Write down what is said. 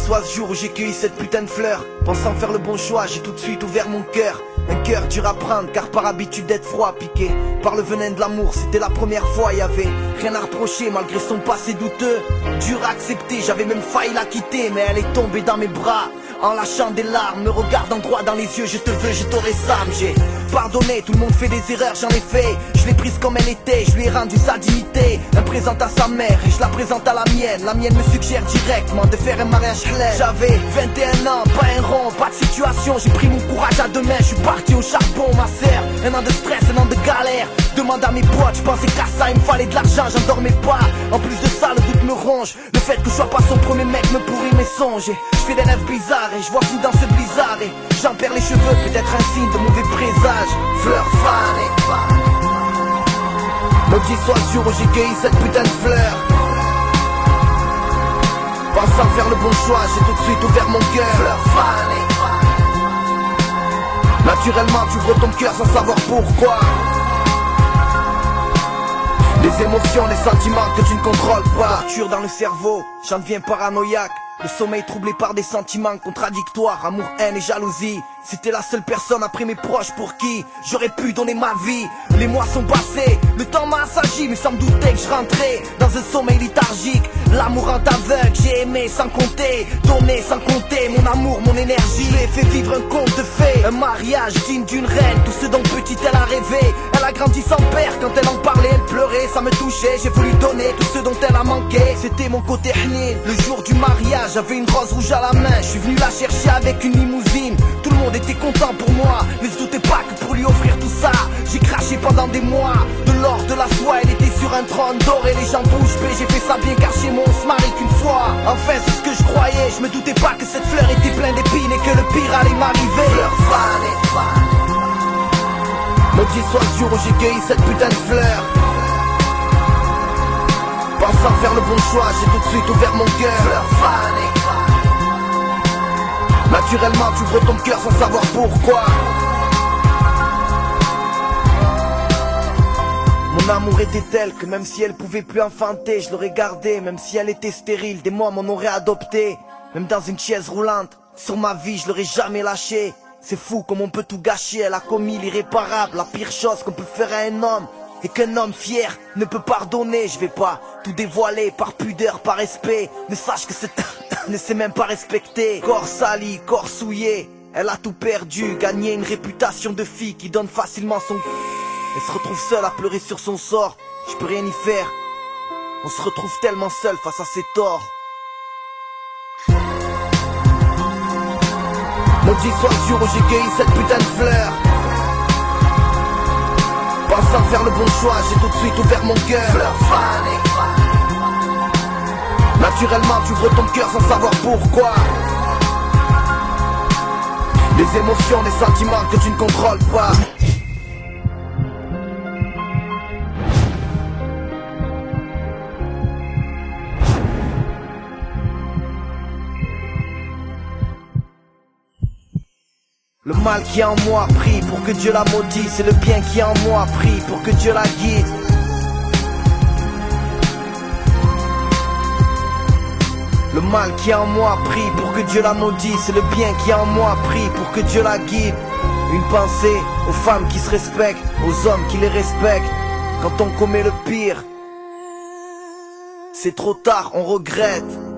soit ce jour où j'ai cueilli cette putain de fleur. Pensant faire le bon choix, j'ai tout de suite ouvert mon cœur. Un cœur dur à prendre, car par habitude d'être froid, piqué par le venin de l'amour, c'était la première fois. Y'avait rien à reprocher malgré son passé douteux. Dur à accepter, j'avais même failli la quitter, mais elle est tombée dans mes bras en lâchant des larmes, me regardant droit dans les yeux. Je te veux, je t'aurai Sam. J'ai pardonné, tout le monde fait des erreurs, j'en ai fait. Je l'ai prise comme elle était, je lui ai rendu sa dignité. Elle présente à sa mère et je la présente à la mienne. La mienne me suggère directement de faire un mariage halal. J'avais 21 ans, pas un rond, pas de situation. J'ai pris mon courage à deux mains, je suis parti au charbon, ma sœur. Un an de stress, un an de galère. Demande à mes potes, je pensais qu'à ça, il me fallait de l'argent, j'en dormais pas. En plus de ça, le doute me ronge. Le fait que je sois pas son premier mec me pourrit mes songes. Je fais des rêves bizarres et je vois tout dans ce blizzard. Et j'en perds les cheveux, peut-être un signe de mauvais présage. Fleur fanée, maudit soit le jour où j'ai cueilli cette putain de fleur. Pensant faire le bon choix, j'ai tout de suite ouvert mon cœur. Fleur fanée, naturellement tu ouvres ton cœur sans savoir pourquoi. Les émotions, les sentiments que tu ne contrôles pas. Torture dans le cerveau, j'en deviens paranoïaque. Le sommeil troublé par des sentiments contradictoires. Amour, haine et jalousie. C'était la seule personne après mes proches pour qui j'aurais pu donner ma vie. Les mois sont passés, le temps m'a assagi, mais sans me douter que je rentrais dans un sommeil léthargique. L'amour en aveugle, j'ai aimé sans compter, donné sans compter, mon amour, mon énergie. Je l'ai fait vivre un conte de fées, un mariage digne d'une reine. Tout ce dont petite elle a rêvé. Elle a grandi sans père, quand elle en parlait, elle pleurait, ça me touchait. J'ai voulu donner tout ce dont elle a manqué. C'était mon côté hnin. Le jour du mariage, j'avais une rose rouge à la main. Je suis venu la chercher avec une limousine. Tout le monde était content pour moi, ne se doutez pas que pour lui offrir tout ça, j'ai craché pendant des mois. De l'or, de la soie, elle était sur un trône d'or et les gens bouche bée. J'ai fait ça bien car chez moi on se marie qu'une fois. Enfin c'est ce que je croyais, je me doutais pas que cette fleur était pleine d'épines et que le pire allait m'arriver. Fleur fanée, maudit soit le jour où j'ai cueilli cette putain de fleur. Pensant faire le bon choix, j'ai tout de suite ouvert mon cœur. Fleur fanée, naturellement tu ouvres ton cœur sans savoir pourquoi. Mon amour était tel que même si elle pouvait plus enfanter, je l'aurais gardée. Même si elle était stérile, des mois m'en auraient adopté. Même dans une chaise roulante, sur ma vie je l'aurais jamais lâchée. C'est fou comme on peut tout gâcher, elle a commis l'irréparable. La pire chose qu'on peut faire à un homme, et qu'un homme fier ne peut pardonner. Je vais pas tout dévoiler par pudeur, par respect, mais sache que cette ne sait même pas respecter. Corps sali, corps souillé, elle a tout perdu. Gagné une réputation de fille qui donne facilement son... Elle se retrouve seule à pleurer sur son sort. Je peux rien y faire. On se retrouve tellement seul face à ses torts. Maudit soit le jour où j'ai cueilli cette putain de fleur. Pensant faire le bon choix, j'ai tout de suite ouvert mon cœur. Fleur fanée, naturellement tu ouvres ton cœur sans savoir pourquoi. Les émotions, les sentiments que tu ne contrôles pas. Le mal qui est en moi prie pour que Dieu la maudisse, et le bien qui est en moi prie pour que Dieu la guide. Le mal qui est en moi prie pour que Dieu la maudisse, et le bien qui est en moi prie pour que Dieu la guide. Une pensée aux femmes qui se respectent, aux hommes qui les respectent. Quand on commet le pire, c'est trop tard, on regrette.